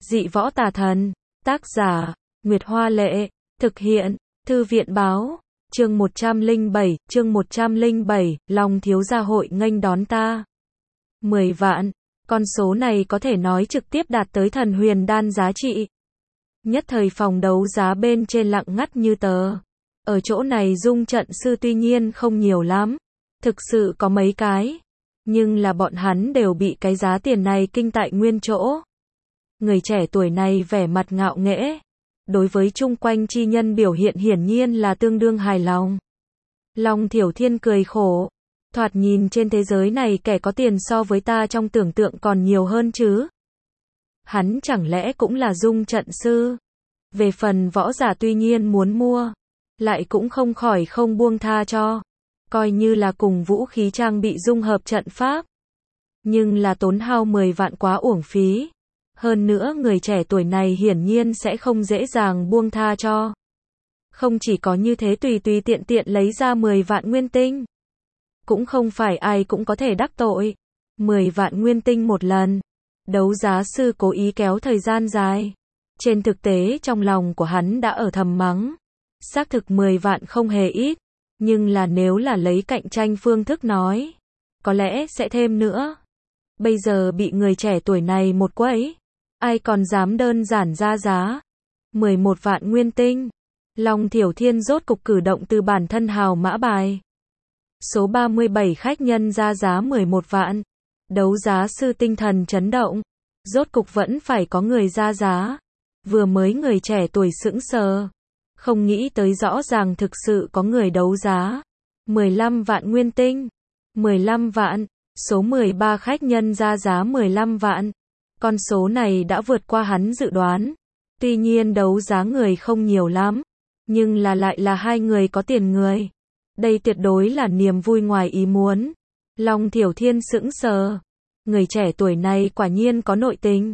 Dị võ tà thần. Tác giả, Nguyệt Hoa Lệ. Thực hiện, Thư viện Báo. Chương 107, Long thiếu gia hội nghênh đón ta. 10 vạn. Con số này có thể nói trực tiếp đạt tới thần huyền đan giá trị. Nhất thời phòng đấu giá bên trên lặng ngắt như tờ. Ở chỗ này dung trận sư tuy nhiên không nhiều lắm. Thực sự có mấy cái. Nhưng là bọn hắn đều bị cái giá tiền này kinh tại nguyên chỗ. Người trẻ tuổi này vẻ mặt ngạo nghễ. Đối với chung quanh chi nhân biểu hiện hiển nhiên là tương đương hài lòng. Long Thiểu Thiên cười khổ. Thoạt nhìn trên thế giới này kẻ có tiền so với ta trong tưởng tượng còn nhiều hơn chứ. Hắn chẳng lẽ cũng là dung trận sư. Về phần võ giả tuy nhiên muốn mua. Lại cũng không khỏi không buông tha cho. Coi như là cùng vũ khí trang bị dung hợp trận pháp. Nhưng là tốn hao 10 vạn quá uổng phí. Hơn nữa người trẻ tuổi này hiển nhiên sẽ không dễ dàng buông tha cho. Không chỉ có như thế tùy tiện lấy ra 10 vạn nguyên tinh. Cũng không phải ai cũng có thể đắc tội. 10 vạn nguyên tinh một lần. Đấu giá sư cố ý kéo thời gian dài. Trên thực tế trong lòng của hắn đã ở thầm mắng. Xác thực 10 vạn không hề ít. Nhưng là nếu là lấy cạnh tranh phương thức nói. Có lẽ sẽ thêm nữa. Bây giờ bị người trẻ tuổi này một quấy. Ai còn dám đơn giản ra giá. 11 vạn nguyên tinh. Long Thiểu Thiên rốt cục cử động từ bản thân hào mã bài. Số 37 khách nhân ra giá 11 vạn. Đấu giá sư tinh thần chấn động. Rốt cục vẫn phải có người ra giá. Vừa mới người trẻ tuổi sững sờ. Không nghĩ tới rõ ràng thực sự có người đấu giá. 15 vạn nguyên tinh. 15 vạn. Số 13 khách nhân ra giá 15 vạn. Con số này đã vượt qua hắn dự đoán. Tuy nhiên đấu giá người không nhiều lắm. Nhưng là lại là hai người có tiền người. Đây tuyệt đối là niềm vui ngoài ý muốn. Long Thiểu Thiên sững sờ. Người trẻ tuổi này quả nhiên có nội tình.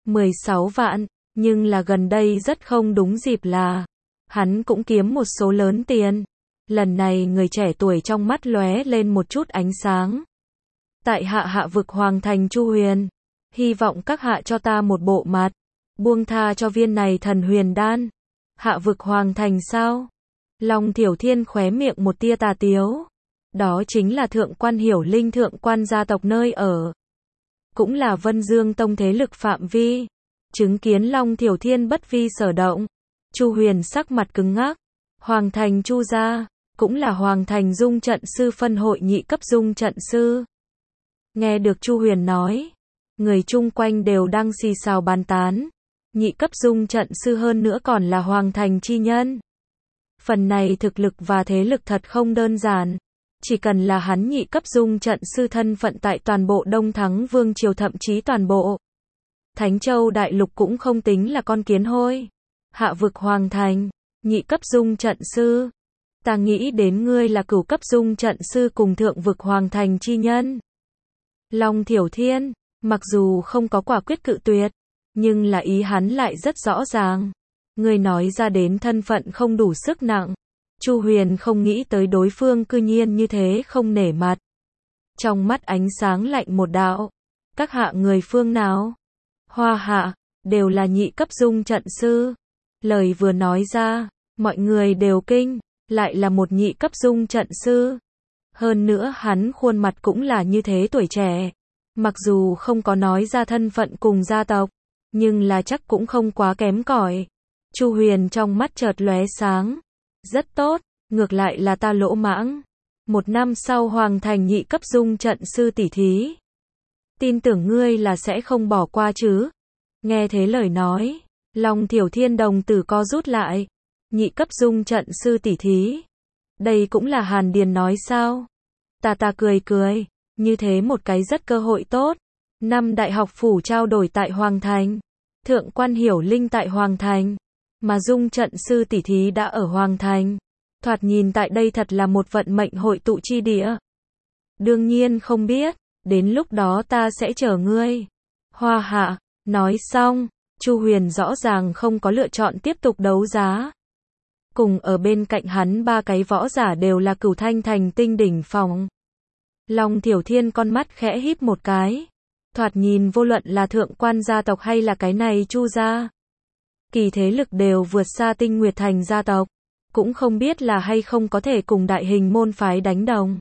16 vạn. Nhưng là gần đây rất không đúng dịp là. Hắn cũng kiếm một số lớn tiền. Lần này người trẻ tuổi trong mắt lóe lên một chút ánh sáng. Tại hạ vực Hoàng Thành Chu Huyền. Hy vọng các hạ cho ta một bộ mặt. Buông tha cho viên này thần huyền đan. Hạ vực Hoàng Thành sao? Long Thiểu Thiên khóe miệng một tia tà tiếu. Đó chính là thượng quan Hiểu Linh thượng quan gia tộc nơi ở. Cũng là Vân Dương Tông thế lực phạm vi. Chứng kiến Long Thiểu Thiên bất vi sở động. Chu Huyền sắc mặt cứng ngắc. Hoàng Thành Chu gia. Cũng là Hoàng Thành dung trận sư phân hội nhị cấp dung trận sư. Nghe được Chu Huyền nói. Người chung quanh đều đang xì xào bàn tán. Nhị cấp dung trận sư hơn nữa còn là Hoàng Thành chi nhân. Phần này thực lực và thế lực thật không đơn giản. Chỉ cần là hắn nhị cấp dung trận sư thân phận tại toàn bộ Đông Thắng Vương Triều thậm chí toàn bộ Thánh Châu Đại Lục cũng không tính là con kiến hôi. Hạ vực Hoàng Thành, nhị cấp dung trận sư. Ta nghĩ đến ngươi là cửu cấp dung trận sư cùng thượng vực Hoàng Thành chi nhân. Long Thiểu Thiên, mặc dù không có quả quyết cự tuyệt, nhưng là ý hắn lại rất rõ ràng. Người nói ra đến thân phận không đủ sức nặng. Chu Huyền không nghĩ tới đối phương cư nhiên như thế không nể mặt. Trong mắt ánh sáng lạnh một đạo. Các hạ người phương nào? Hoa hạ, đều là nhị cấp dung trận sư. Lời vừa nói ra, mọi người đều kinh, lại là một nhị cấp dung trận sư. Hơn nữa hắn khuôn mặt cũng là như thế tuổi trẻ. Mặc dù không có nói ra thân phận cùng gia tộc, nhưng là chắc cũng không quá kém cỏi. Chu Huyền trong mắt chợt lóe sáng. Rất tốt, ngược lại là ta lỗ mãng. Một năm sau Hoàng Thành nhị cấp dung trận sư tỷ thí. Tin tưởng ngươi là sẽ không bỏ qua chứ. Nghe thế lời nói, Long Thiểu Thiên đồng tử co rút lại. Nhị cấp dung trận sư tỷ thí. Đây cũng là Hàn Điền nói sao? Ta cười. Như thế một cái rất cơ hội tốt. Năm đại học phủ trao đổi tại Hoàng Thành. Thượng quan Hiểu Linh tại Hoàng Thành. Mà dung trận sư tỷ thí đã ở Hoàng Thành. Thoạt nhìn tại đây thật là một vận mệnh hội tụ chi địa. Đương nhiên không biết. Đến lúc đó ta sẽ chờ ngươi. Hoa hạ. Nói xong. Chu Huyền rõ ràng không có lựa chọn tiếp tục đấu giá. Cùng ở bên cạnh hắn ba cái võ giả đều là cửu thanh thành tinh đỉnh phòng. Long Thiểu Thiên con mắt khẽ híp một cái. Thoạt nhìn vô luận là thượng quan gia tộc hay là cái này Chu gia, kỳ thế lực đều vượt xa Tinh Nguyệt Thành gia tộc, cũng không biết là hay không có thể cùng đại hình môn phái đánh đồng.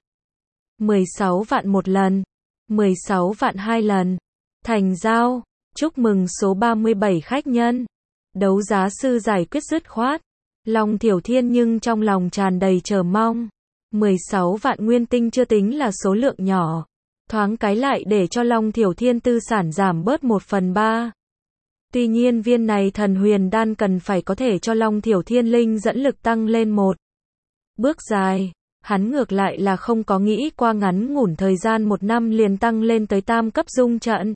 16 vạn một lần, 16 vạn hai lần, thành giao, chúc mừng số 37 khách nhân. Đấu giá sư giải quyết dứt khoát, Long Thiểu Thiên nhưng trong lòng tràn đầy chờ mong. 16 vạn nguyên tinh chưa tính là số lượng nhỏ, thoáng cái lại để cho Long Thiểu Thiên tư sản giảm bớt 1/3. Tuy nhiên viên này thần huyền đan cần phải có thể cho Long Thiểu Thiên linh dẫn lực tăng lên một bước dài. Hắn ngược lại là không có nghĩ qua ngắn ngủn thời gian 1 năm liền tăng lên tới tam cấp dung trận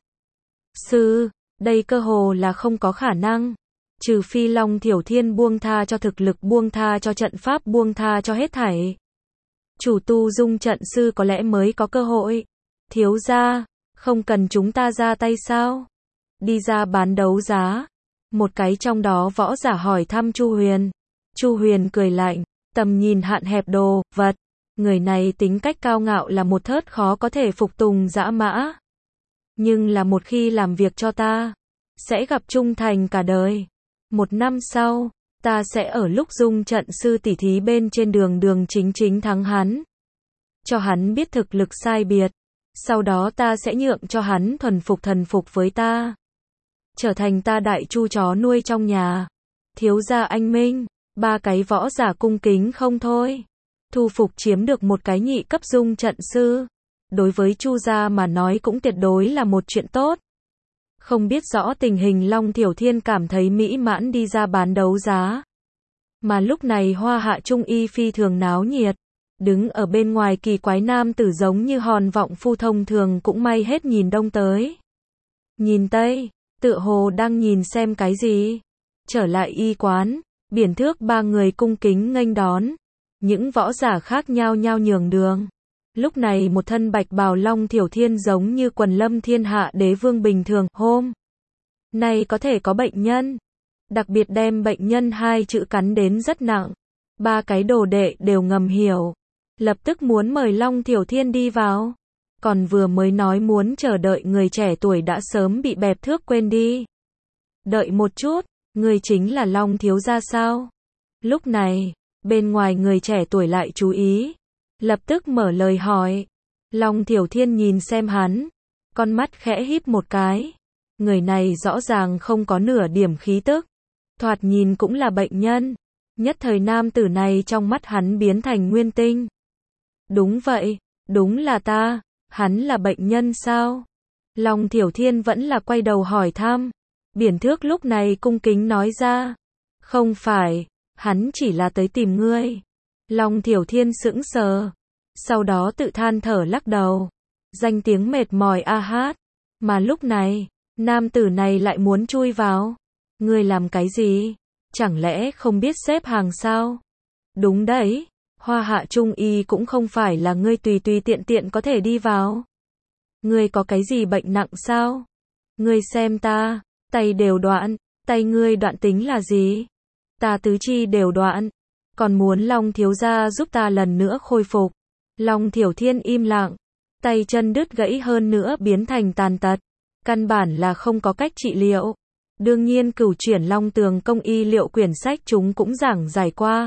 sư, đây cơ hồ là không có khả năng. Trừ phi Long Thiểu Thiên buông tha cho thực lực, buông tha cho trận pháp, buông tha cho hết thảy. Chủ tu dung trận sư có lẽ mới có cơ hội. Thiếu gia, không cần chúng ta ra tay sao? Đi ra bán đấu giá. Một cái trong đó võ giả hỏi thăm Chu Huyền. Chu Huyền cười lạnh, tầm nhìn hạn hẹp đồ vật. Người này tính cách cao ngạo là một thớt khó có thể phục tùng dã mã. Nhưng là một khi làm việc cho ta, sẽ gặp trung thành cả đời. 1 năm sau, ta sẽ ở lúc dung trận sư tỉ thí bên trên đường chính chính thắng hắn. Cho hắn biết thực lực sai biệt. Sau đó ta sẽ nhượng cho hắn thần phục với ta. Trở thành ta đại chu chó nuôi trong nhà. Thiếu gia anh minh, 3 cái võ giả cung kính không thôi. Thu phục chiếm được một cái nhị cấp dung trận sư. Đối với Chu gia mà nói cũng tuyệt đối là một chuyện tốt. Không biết rõ tình hình, Long Thiểu Thiên cảm thấy mỹ mãn đi ra bán đấu giá. Mà lúc này Hoa Hạ Trung Y phi thường náo nhiệt. Đứng ở bên ngoài kỳ quái nam tử giống như hòn vọng phu thông thường cũng may hết nhìn đông tới. Nhìn tây, tựa hồ đang nhìn xem cái gì. Trở lại y quán, Biển Thước 3 người cung kính nghênh đón. Những võ giả khác nhao nhao nhường đường. Lúc này một thân bạch bào Long Thiểu Thiên giống như quần lâm thiên hạ đế vương bình thường. Hôm nay có thể có bệnh nhân. Đặc biệt đem bệnh nhân 2 chữ cắn đến rất nặng. 3 cái đồ đệ đều ngầm hiểu. Lập tức muốn mời Long Thiểu Thiên đi vào. Còn vừa mới nói muốn chờ đợi người trẻ tuổi đã sớm bị bẹp thước quên đi. Đợi một chút, người chính là Long thiếu gia sao? Lúc này, bên ngoài người trẻ tuổi lại chú ý. Lập tức mở lời hỏi. Long Thiểu Thiên nhìn xem hắn. Con mắt khẽ híp một cái. Người này rõ ràng không có nửa điểm khí tức. Thoạt nhìn cũng là bệnh nhân. Nhất thời nam tử này trong mắt hắn biến thành nguyên tinh. Đúng vậy, đúng là ta. Hắn là bệnh nhân sao? Long Thiểu Thiên vẫn là quay đầu hỏi thăm. Biển Thước lúc này cung kính nói ra. Không phải, hắn chỉ là tới tìm ngươi. Long Thiểu Thiên sững sờ. Sau đó tự than thở lắc đầu. Danh tiếng mệt mỏi a hát. Mà lúc này, nam tử này lại muốn chui vào. Ngươi làm cái gì? Chẳng lẽ không biết xếp hàng sao? Đúng đấy. Hoa Hạ Trung Y cũng không phải là ngươi tùy tiện tiện có thể đi vào. Ngươi có cái gì bệnh nặng sao? Ngươi xem ta, tay đều đoạn, tay ngươi đoạn tính là gì? Ta tứ chi đều đoạn, còn muốn Long thiếu gia giúp ta lần nữa khôi phục. Long Thiểu Thiên im lặng, tay chân đứt gãy hơn nữa biến thành tàn tật, căn bản là không có cách trị liệu. Đương nhiên Cửu Chuyển Long Tường Công Y Liệu quyển sách chúng cũng giảng giải qua.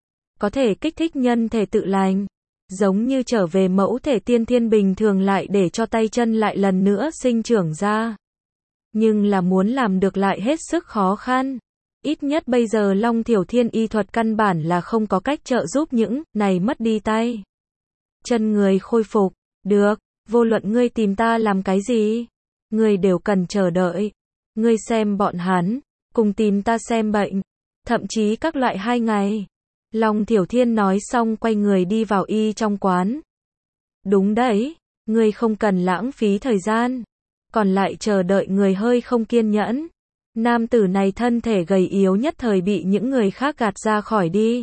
Có thể kích thích nhân thể tự lành, giống như trở về mẫu thể tiên thiên bình thường lại để cho tay chân lại lần nữa sinh trưởng ra. Nhưng là muốn làm được lại hết sức khó khăn. Ít nhất bây giờ Long Thiểu Thiên y thuật căn bản là không có cách trợ giúp những này mất đi tay chân người khôi phục. Được, vô luận ngươi tìm ta làm cái gì, ngươi đều cần chờ đợi. Ngươi xem bọn hắn, cùng tìm ta xem bệnh, thậm chí các loại 2 ngày. Long Thiểu Thiên nói xong quay người đi vào y trong quán. Đúng đấy, ngươi không cần lãng phí thời gian. Còn lại chờ đợi người hơi không kiên nhẫn. Nam tử này thân thể gầy yếu nhất thời bị những người khác gạt ra khỏi đi.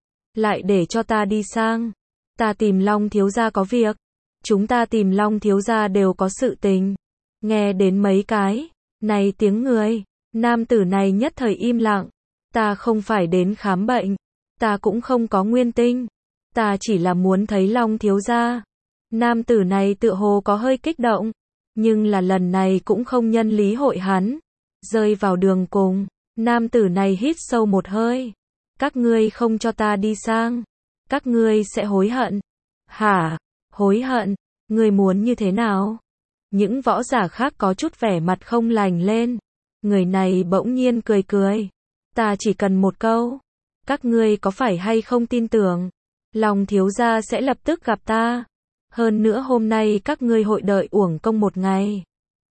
Lại để cho ta đi sang. Ta tìm Long thiếu gia có việc. Chúng ta tìm Long thiếu gia đều có sự tình. Nghe đến mấy cái này tiếng người, nam tử này nhất thời im lặng. Ta không phải đến khám bệnh. Ta cũng không có nguyên tinh. Ta chỉ là muốn thấy Long thiếu gia. Nam tử này tựa hồ có hơi kích động. Nhưng là lần này cũng không nhân lý hội hắn. Rơi vào đường cùng, nam tử này hít sâu một hơi. Các ngươi không cho ta đi sang, các ngươi sẽ hối hận. Hả? Hối hận? Ngươi muốn như thế nào? Những võ giả khác có chút vẻ mặt không lành lên. Người này bỗng nhiên cười cười. Ta chỉ cần một câu. Các ngươi có phải hay không tin tưởng? Long thiếu gia sẽ lập tức gặp ta. Hơn nữa hôm nay các ngươi hội đợi uổng công một ngày.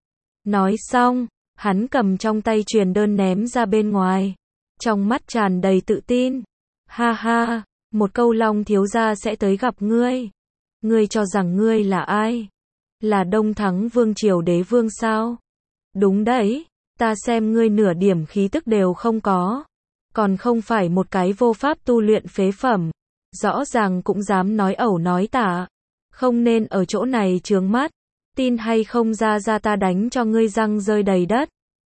Nói xong, hắn cầm trong tay truyền đơn ném ra bên ngoài. Trong mắt tràn đầy tự tin. Ha ha, một câu Long thiếu gia sẽ tới gặp ngươi. Ngươi cho rằng ngươi là ai? Là Đông Thắng Vương Triều Đế Vương sao? Đúng đấy, ta xem ngươi nửa điểm khí tức đều không có. Còn không phải một cái vô pháp tu luyện phế phẩm. Rõ ràng cũng dám nói ẩu nói tả. Không nên ở chỗ này chướng mắt. Tin hay không ra ta đánh cho ngươi răng rơi đầy đất.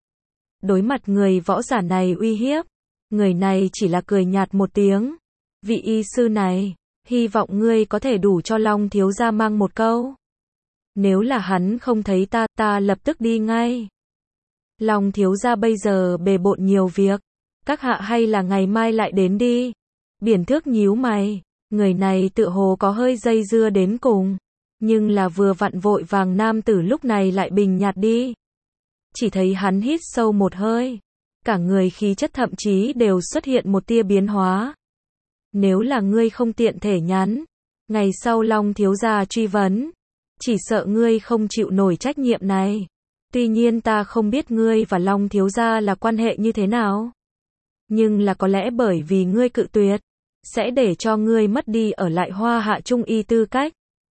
Đối mặt người võ giả này uy hiếp. Người này chỉ là cười nhạt một tiếng. Vị y sư này, hy vọng ngươi có thể đủ cho Long thiếu gia mang một câu. Nếu là hắn không thấy ta lập tức đi ngay. Long thiếu gia bây giờ bề bộn nhiều việc. Các hạ hay là ngày mai lại đến đi. Biển Thước nhíu mày. Người này tựa hồ có hơi dây dưa đến cùng. Nhưng là vừa vặn vội vàng nam tử lúc này lại bình nhạt đi. Chỉ thấy hắn hít sâu một hơi. Cả người khí chất thậm chí đều xuất hiện một tia biến hóa. Nếu là ngươi không tiện thể nhắn. Ngày sau Long thiếu gia truy vấn. Chỉ sợ ngươi không chịu nổi trách nhiệm này. Tuy nhiên ta không biết ngươi và Long thiếu gia là quan hệ như thế nào. Nhưng là có lẽ bởi vì ngươi cự tuyệt. Sẽ để cho ngươi mất đi ở lại Hoa Hạ Trung y tư cách.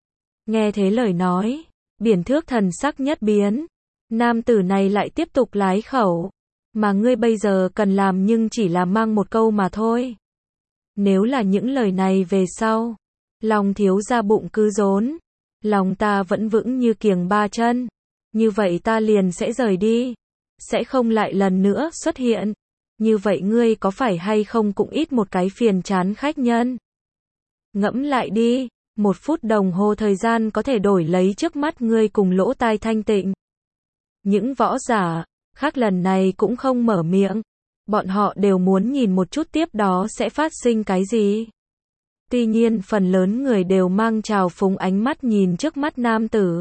Nghe thế lời nói. Biển Thước thần sắc nhất biến. Nam tử này lại tiếp tục lái khẩu. Mà ngươi bây giờ cần làm nhưng chỉ là mang một câu mà thôi. Nếu là những lời này về sau. Long thiếu gia bụng cứ rốn. Lòng ta vẫn vững như kiềng ba chân. Như vậy ta liền sẽ rời đi. Sẽ không lại lần nữa xuất hiện. Như vậy ngươi có phải hay không cũng ít một cái phiền chán khách nhân. Ngẫm lại đi. 1 phút đồng hồ thời gian có thể đổi lấy trước mắt ngươi cùng lỗ tai thanh tịnh. Những võ giả khác lần này cũng không mở miệng. Bọn họ đều muốn nhìn một chút tiếp đó sẽ phát sinh cái gì. Tuy nhiên phần lớn người đều mang trào phúng ánh mắt nhìn trước mắt nam tử.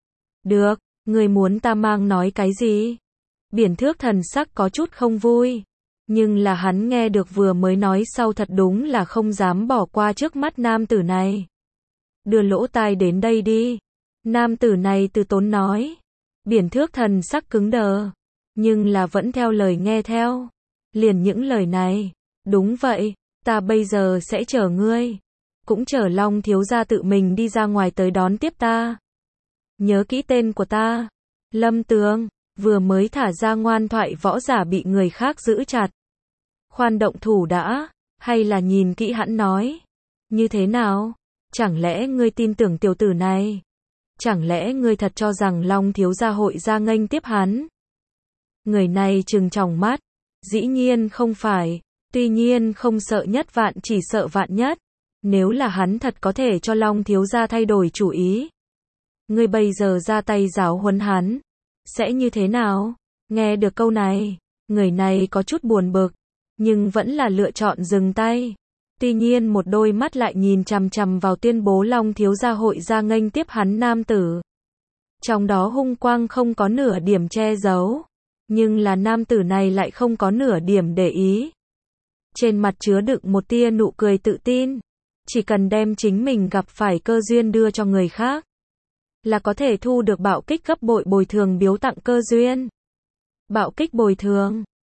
Được, người muốn ta mang nói cái gì? Biển Thước thần sắc có chút không vui. Nhưng là hắn nghe được vừa mới nói sau thật đúng là không dám bỏ qua trước mắt nam tử này. Đưa lỗ tai đến đây đi. Nam tử này từ tốn nói. Biển Thước thần sắc cứng đờ. Nhưng là vẫn theo lời nghe theo. Liền những lời này. Đúng vậy, ta bây giờ sẽ chở ngươi. Cũng chở Long thiếu gia tự mình đi ra ngoài tới đón tiếp ta. Nhớ kỹ tên của ta. Lâm Tường. Vừa mới thả ra ngoan thoại võ giả bị người khác giữ chặt. Khoan động thủ đã. Hay là nhìn kỹ hắn nói. Như thế nào? Chẳng lẽ ngươi tin tưởng tiểu tử này? Chẳng lẽ ngươi thật cho rằng Long thiếu gia hội ra nghênh tiếp hắn? Người này trừng tròng mắt. Dĩ nhiên không phải. Tuy nhiên không sợ nhất vạn chỉ sợ vạn nhất. Nếu là hắn thật có thể cho Long thiếu gia thay đổi chủ ý. Ngươi bây giờ ra tay giáo huấn hắn. Sẽ như thế nào? Nghe được câu này. Người này có chút buồn bực. Nhưng vẫn là lựa chọn dừng tay. Tuy nhiên một đôi mắt lại nhìn chằm chằm vào tuyên bố Long thiếu gia hội ra nghênh tiếp hắn nam tử. Trong đó hung quang không có nửa điểm che giấu. Nhưng là nam tử này lại không có nửa điểm để ý. Trên mặt chứa đựng một tia nụ cười tự tin. Chỉ cần đem chính mình gặp phải cơ duyên đưa cho người khác. Là có thể thu được bạo kích gấp bội bồi thường biếu tặng cơ duyên. Bạo kích bồi thường.